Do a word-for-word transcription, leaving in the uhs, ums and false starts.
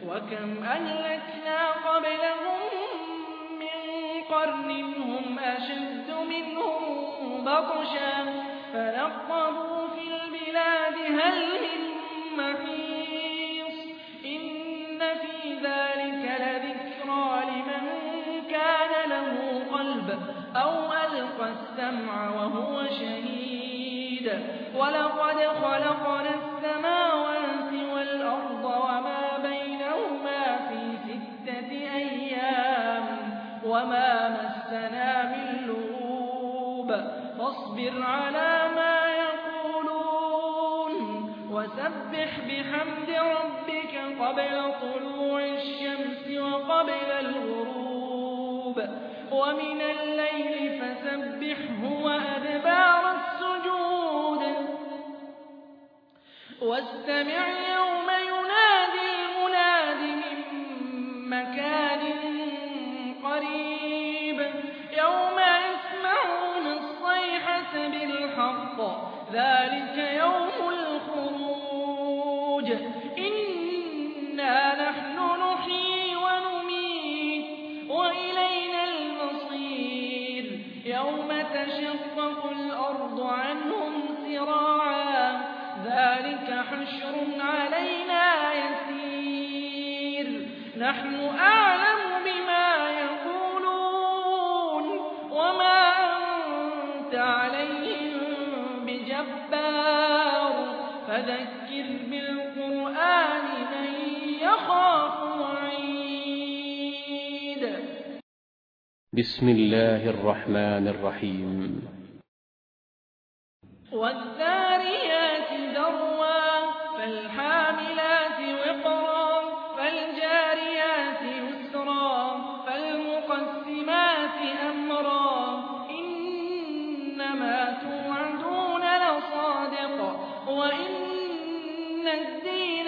وكم أهلكنا قبلهم من قرن هم أشد منهم بطشا فنقبوا في البلاد هل من محيص إن في ذلك لذكرى لمن كان له قلب أو ألقى السمع وهو شهيد ولقد خلقنا السماوات والأرض وما بينهما في ستة أيام وما مسنا من لغوب فاصبر على ما يقولون وسبح بحمد ربك قبل طلوع الشمس وقبل الغروب ومن الليل فسبحه وأدبار السجود واستمع يوم ينادي المناد من مكان قريب يوم يسمعون الصيحة بالحق ذلك يوم الخروج إنا نحن نحيي ونميت وإلينا المصير يوم تشقق الأرض عنهم سراعا ذلك حشر علينا يسير نحن أعلم بما يقولون وما أنت عليهم بجبار فذكر بالقرآن من يخاف وعيد بسم الله الرحمن الرحيم والذاريات ذروا فالحاملات وقرا فالجاريات يسرا فالمقسمات أمرا إنما توعدون لصادق وإن الدين